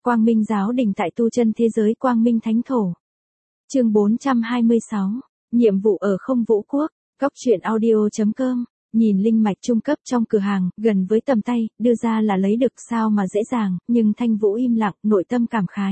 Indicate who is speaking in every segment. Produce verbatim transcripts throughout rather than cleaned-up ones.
Speaker 1: Quang Minh giáo đình tại tu chân thế giới Quang Minh Thánh Thổ. Chương bốn trăm hai mươi sáu, nhiệm vụ ở Không Vũ Quốc, góc truyện audio chấm com. Nhìn linh mạch trung cấp trong cửa hàng, gần với tầm tay, đưa ra là lấy được sao mà dễ dàng, nhưng Thanh Vũ im lặng, nội tâm cảm khái.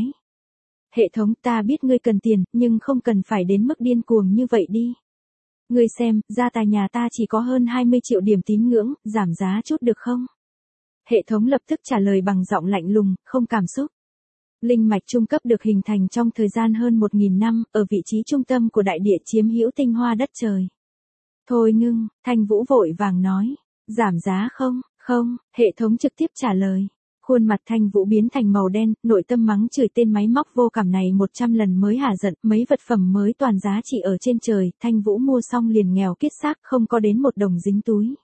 Speaker 1: Hệ thống, ta biết ngươi cần tiền, nhưng không cần phải đến mức điên cuồng như vậy đi. Ngươi xem, gia tài nhà ta chỉ có hơn hai mươi triệu điểm tín ngưỡng, giảm giá chút được không? Hệ thống lập tức trả lời bằng giọng lạnh lùng, không cảm xúc. Linh mạch trung cấp được hình thành trong thời gian hơn một nghìn năm, ở vị trí trung tâm của đại địa chiếm hữu tinh hoa đất trời. Thôi ngưng, Thanh Vũ vội vàng nói. Giảm giá không? Không, hệ thống trực tiếp trả lời. Khuôn mặt Thanh Vũ biến thành màu đen, nội tâm mắng chửi tên máy móc vô cảm này một trăm lần mới hả giận, mấy vật phẩm mới toàn giá trị ở trên trời, Thanh Vũ mua xong liền nghèo kiết xác, không có đến một đồng dính túi.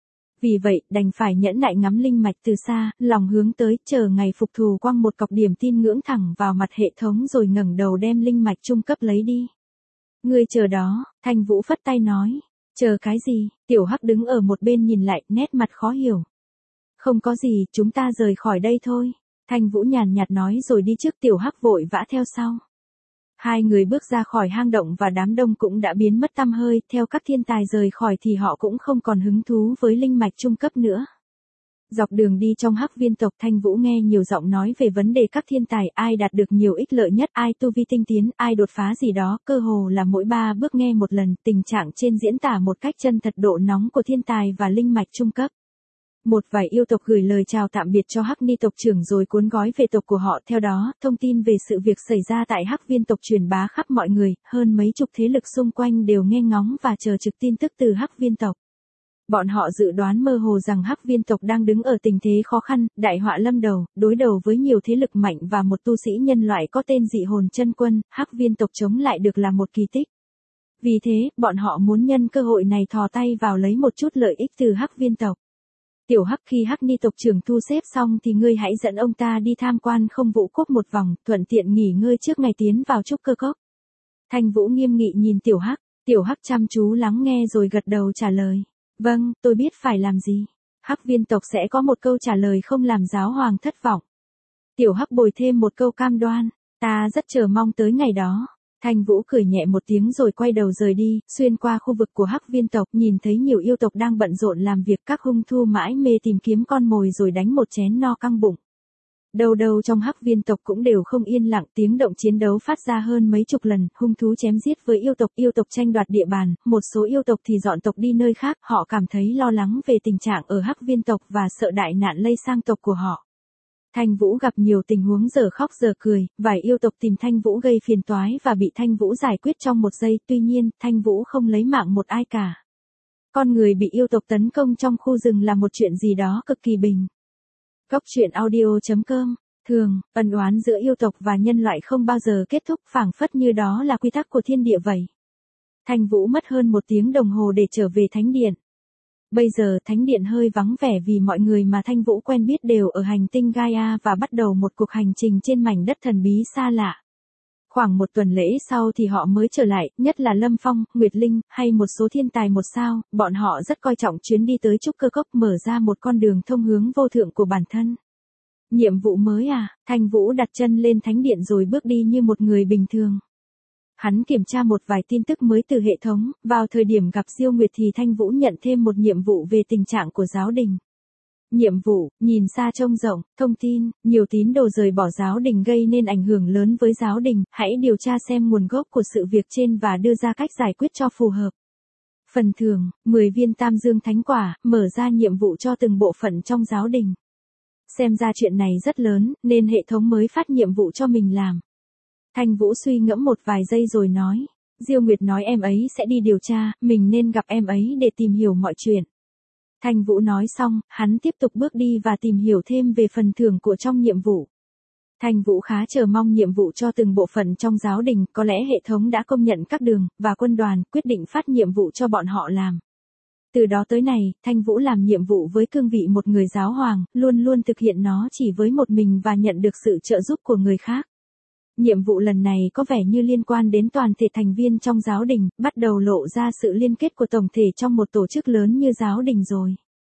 Speaker 1: Vì vậy, đành phải nhẫn nại ngắm linh mạch từ xa, lòng hướng tới, chờ ngày phục thù quăng một cọc điểm tin ngưỡng thẳng vào mặt hệ thống rồi ngẩng đầu đem linh mạch trung cấp lấy đi. Ngươi chờ đó, Thanh Vũ phất tay nói. Chờ cái gì? Tiểu Hắc đứng ở một bên nhìn lại, nét mặt khó hiểu. Không có gì, chúng ta rời khỏi đây thôi. Thanh Vũ nhàn nhạt nói rồi đi trước, Tiểu Hắc vội vã theo sau. Hai người bước ra khỏi hang động và đám đông cũng đã biến mất tăm hơi, theo các thiên tài rời khỏi thì họ cũng không còn hứng thú với linh mạch trung cấp nữa. Dọc đường đi trong Hắc Viên tộc, Thanh Vũ nghe nhiều giọng nói về vấn đề các thiên tài, ai đạt được nhiều ích lợi nhất, ai tu vi tinh tiến, ai đột phá gì đó, cơ hồ là mỗi ba bước nghe một lần, tình trạng trên diễn tả một cách chân thật độ nóng của thiên tài và linh mạch trung cấp. Một vài yêu tộc gửi lời chào tạm biệt cho Hắc Ni tộc trưởng rồi cuốn gói về tộc của họ, theo đó, thông tin về sự việc xảy ra tại Hắc Viên tộc truyền bá khắp mọi người, hơn mấy chục thế lực xung quanh đều nghe ngóng và chờ trực tin tức từ Hắc Viên tộc. Bọn họ dự đoán mơ hồ rằng Hắc Viên tộc đang đứng ở tình thế khó khăn, đại họa lâm đầu, đối đầu với nhiều thế lực mạnh và một tu sĩ nhân loại có tên dị hồn chân quân, Hắc Viên tộc chống lại được là một kỳ tích. Vì thế, bọn họ muốn nhân cơ hội này thò tay vào lấy một chút lợi ích từ Hắc Viên tộc. Tiểu Hắc, khi Hắc Ni tộc trưởng thu xếp xong thì ngươi hãy dẫn ông ta đi tham quan Không Vũ Quốc một vòng, thuận tiện nghỉ ngơi trước ngày tiến vào trúc cơ cốc. Thanh Vũ nghiêm nghị nhìn Tiểu Hắc, Tiểu Hắc chăm chú lắng nghe rồi gật đầu trả lời. Vâng, tôi biết phải làm gì. Hắc Viên tộc sẽ có một câu trả lời không làm giáo hoàng thất vọng. Tiểu Hắc bồi thêm một câu cam đoan. Ta rất chờ mong tới ngày đó. Thanh Vũ cười nhẹ một tiếng rồi quay đầu rời đi, xuyên qua khu vực của Hắc Viên tộc, nhìn thấy nhiều yêu tộc đang bận rộn làm việc, các hung thú mãi mê tìm kiếm con mồi rồi đánh một chén no căng bụng. Đâu đâu trong Hắc Viên tộc cũng đều không yên lặng, tiếng động chiến đấu phát ra hơn mấy chục lần, hung thú chém giết với yêu tộc, yêu tộc tranh đoạt địa bàn, một số yêu tộc thì dọn tộc đi nơi khác, họ cảm thấy lo lắng về tình trạng ở Hắc Viên tộc và sợ đại nạn lây sang tộc của họ. Thanh Vũ gặp nhiều tình huống giờ khóc giờ cười, vài yêu tộc tìm Thanh Vũ gây phiền toái và bị Thanh Vũ giải quyết trong một giây, tuy nhiên, Thanh Vũ không lấy mạng một ai cả. Con người bị yêu tộc tấn công trong khu rừng là một chuyện gì đó cực kỳ bình. Góc truyện audio chấm com. Thường, ân oán giữa yêu tộc và nhân loại không bao giờ kết thúc, phảng phất như đó là quy tắc của thiên địa vậy. Thanh Vũ mất hơn một tiếng đồng hồ để trở về thánh điện. Bây giờ thánh điện hơi vắng vẻ vì mọi người mà Thanh Vũ quen biết đều ở hành tinh Gaia và bắt đầu một cuộc hành trình trên mảnh đất thần bí xa lạ. Khoảng một tuần lễ sau thì họ mới trở lại, nhất là Lâm Phong, Nguyệt Linh, hay một số thiên tài một sao, bọn họ rất coi trọng chuyến đi tới trúc cơ cốc, mở ra một con đường thông hướng vô thượng của bản thân. Nhiệm vụ mới à? Thanh Vũ đặt chân lên thánh điện rồi bước đi như một người bình thường. Hắn kiểm tra một vài tin tức mới từ hệ thống, vào thời điểm gặp Diêu Nguyệt thì Thanh Vũ nhận thêm một nhiệm vụ về tình trạng của giáo đình. Nhiệm vụ, nhìn xa trông rộng, thông tin, nhiều tín đồ rời bỏ giáo đình gây nên ảnh hưởng lớn với giáo đình, hãy điều tra xem nguồn gốc của sự việc trên và đưa ra cách giải quyết cho phù hợp. Phần thưởng, mười viên tam dương thánh quả, mở ra nhiệm vụ cho từng bộ phận trong giáo đình. Xem ra chuyện này rất lớn, nên hệ thống mới phát nhiệm vụ cho mình làm. Thanh Vũ suy ngẫm một vài giây rồi nói. Diêu Nguyệt nói em ấy sẽ đi điều tra, mình nên gặp em ấy để tìm hiểu mọi chuyện. Thanh Vũ nói xong, hắn tiếp tục bước đi và tìm hiểu thêm về phần thưởng của trong nhiệm vụ. Thanh Vũ khá chờ mong nhiệm vụ cho từng bộ phận trong giáo đình, có lẽ hệ thống đã công nhận các đường và quân đoàn, quyết định phát nhiệm vụ cho bọn họ làm. Từ đó tới này, Thanh Vũ làm nhiệm vụ với cương vị một người giáo hoàng, luôn luôn thực hiện nó chỉ với một mình và nhận được sự trợ giúp của người khác. Nhiệm vụ lần này có vẻ như liên quan đến toàn thể thành viên trong giáo đình, bắt đầu lộ ra sự liên kết của tổng thể trong một tổ chức lớn như giáo đình rồi.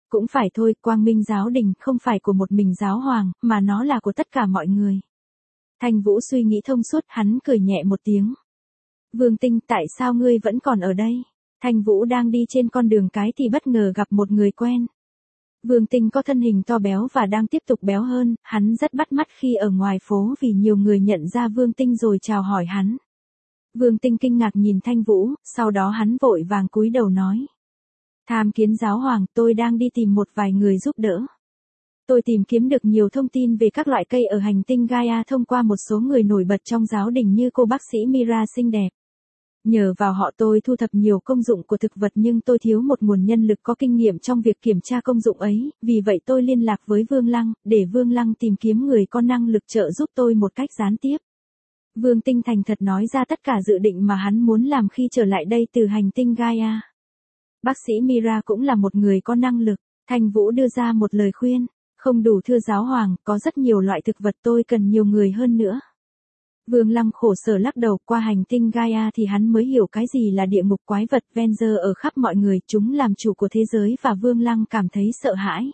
Speaker 1: Cũng phải thôi, Quang Minh giáo đình không phải của một mình giáo hoàng, mà nó là của tất cả mọi người. Thanh Vũ suy nghĩ thông suốt, hắn cười nhẹ một tiếng. Vương Tinh, tại sao ngươi vẫn còn ở đây? Thanh Vũ đang đi trên con đường cái thì bất ngờ gặp một người quen. Vương Tinh có thân hình to béo và đang tiếp tục béo hơn, hắn rất bắt mắt khi ở ngoài phố vì nhiều người nhận ra Vương Tinh rồi chào hỏi hắn. Vương Tinh kinh ngạc nhìn Thanh Vũ, sau đó hắn vội vàng cúi đầu nói. Tham kiến giáo hoàng, tôi đang đi tìm một vài người giúp đỡ. Tôi tìm kiếm được nhiều thông tin về các loại cây ở hành tinh Gaia thông qua một số người nổi bật trong giáo đình như cô bác sĩ Mira xinh đẹp. Nhờ vào họ tôi thu thập nhiều công dụng của thực vật nhưng tôi thiếu một nguồn nhân lực có kinh nghiệm trong việc kiểm tra công dụng ấy, vì vậy tôi liên lạc với Vương Lăng, để Vương Lăng tìm kiếm người có năng lực trợ giúp tôi một cách gián tiếp. Vương Tinh thành thật nói ra tất cả dự định mà hắn muốn làm khi trở lại đây từ hành tinh Gaia. Bác sĩ Mira cũng là một người có năng lực. Thanh Vũ đưa ra một lời khuyên. Không đủ thưa giáo hoàng, có rất nhiều loại thực vật, tôi cần nhiều người hơn nữa. Vương Lăng khổ sở lắc đầu, qua hành tinh Gaia thì hắn mới hiểu cái gì là địa ngục, quái vật Venger ở khắp mọi người, chúng làm chủ của thế giới và Vương Lăng cảm thấy sợ hãi.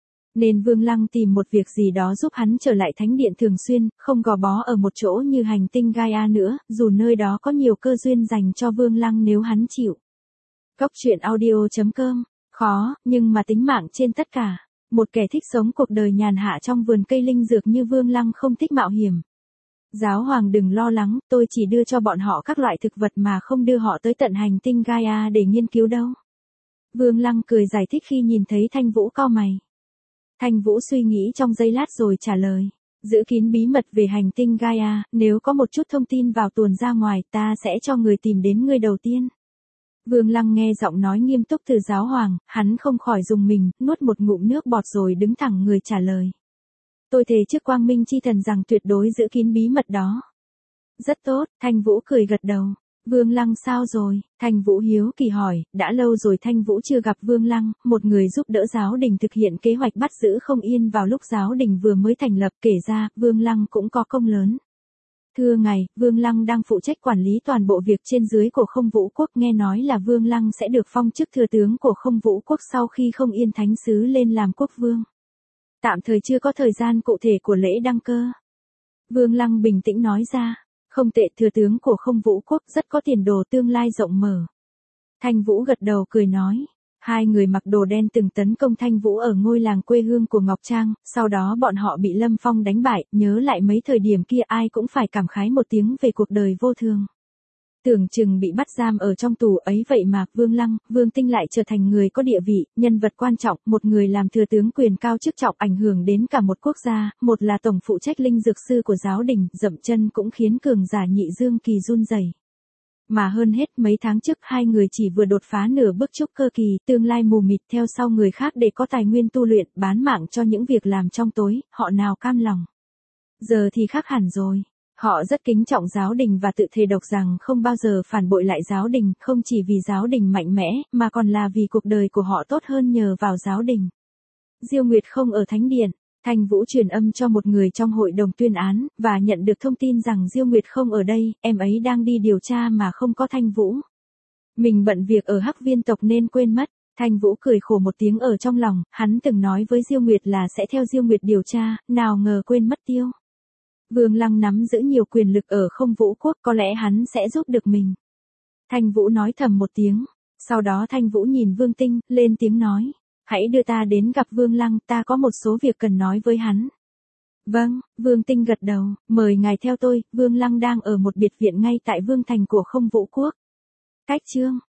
Speaker 1: Nên Vương Lăng tìm một việc gì đó giúp hắn trở lại thánh điện thường xuyên, không gò bó ở một chỗ như hành tinh Gaia nữa, dù nơi đó có nhiều cơ duyên dành cho Vương Lăng nếu hắn chịu. Cốc truyện audio chấm com, khó, nhưng mà tính mạng trên tất cả. Một kẻ thích sống cuộc đời nhàn hạ trong vườn cây linh dược như Vương Lăng không thích mạo hiểm. Giáo hoàng đừng lo lắng, tôi chỉ đưa cho bọn họ các loại thực vật mà không đưa họ tới tận hành tinh Gaia để nghiên cứu đâu. Vương Lăng cười giải thích khi nhìn thấy Thanh Vũ cau mày. Thanh Vũ suy nghĩ trong giây lát rồi trả lời. Giữ kín bí mật về hành tinh Gaia, nếu có một chút thông tin vào tuồn ra ngoài ta sẽ cho người tìm đến ngươi đầu tiên. Vương Lăng nghe giọng nói nghiêm túc từ giáo hoàng, hắn không khỏi rùng mình, nuốt một ngụm nước bọt rồi đứng thẳng người trả lời. Tôi thề trước Quang Minh chi thần rằng tuyệt đối giữ kín bí mật đó. Rất tốt, Thanh Vũ cười gật đầu. Vương Lăng sao rồi? Thanh Vũ hiếu kỳ hỏi, đã lâu rồi Thanh Vũ chưa gặp Vương Lăng, một người giúp đỡ giáo đình thực hiện kế hoạch bắt giữ Không Yên vào lúc giáo đình vừa mới thành lập, kể ra, Vương Lăng cũng có công lớn. Thưa ngài, Vương Lăng đang phụ trách quản lý toàn bộ việc trên dưới của Không Vũ Quốc, nghe nói là Vương Lăng sẽ được phong chức thừa tướng của Không Vũ Quốc sau khi Không Yên Thánh Sứ lên làm quốc vương. Tạm thời chưa có thời gian cụ thể của lễ đăng cơ. Vương Lăng bình tĩnh nói ra, không tệ, thừa tướng của Không Vũ Quốc rất có tiền đồ tương lai rộng mở. Thanh Vũ gật đầu cười nói. Hai người mặc đồ đen từng tấn công Thanh Vũ ở ngôi làng quê hương của Ngọc Trang, sau đó bọn họ bị Lâm Phong đánh bại, nhớ lại mấy thời điểm kia ai cũng phải cảm khái một tiếng về cuộc đời vô thường. Tưởng chừng bị bắt giam ở trong tù ấy vậy mà, Vương Lăng, Vương Tinh lại trở thành người có địa vị, nhân vật quan trọng, một người làm thừa tướng quyền cao chức trọng ảnh hưởng đến cả một quốc gia, một là tổng phụ trách linh dược sư của giáo đình, dậm chân cũng khiến cường giả Nhị Dương Kỳ run rẩy. Mà hơn hết mấy tháng trước hai người chỉ vừa đột phá nửa bước trúc cơ kỳ, tương lai mù mịt theo sau người khác để có tài nguyên tu luyện, bán mạng cho những việc làm trong tối, họ nào cam lòng. Giờ thì khác hẳn rồi. Họ rất kính trọng giáo đình và tự thề độc rằng không bao giờ phản bội lại giáo đình, không chỉ vì giáo đình mạnh mẽ, mà còn là vì cuộc đời của họ tốt hơn nhờ vào giáo đình. Diêu Nguyệt không ở thánh điện. Thanh Vũ truyền âm cho một người trong hội đồng tuyên án, và nhận được thông tin rằng Diêu Nguyệt không ở đây, em ấy đang đi điều tra mà không có Thanh Vũ. Mình bận việc ở Hắc Viên tộc nên quên mất. Thanh Vũ cười khổ một tiếng ở trong lòng, hắn từng nói với Diêu Nguyệt là sẽ theo Diêu Nguyệt điều tra, nào ngờ quên mất tiêu. Vương Lăng nắm giữ nhiều quyền lực ở Không Vũ Quốc, có lẽ hắn sẽ giúp được mình. Thanh Vũ nói thầm một tiếng, sau đó Thanh Vũ nhìn Vương Tinh, lên tiếng nói. Hãy đưa ta đến gặp Vương Lăng, ta có một số việc cần nói với hắn. Vâng, Vương Tinh gật đầu, mời ngài theo tôi, Vương Lăng đang ở một biệt viện ngay tại Vương Thành của Không Vũ Quốc. Cách chương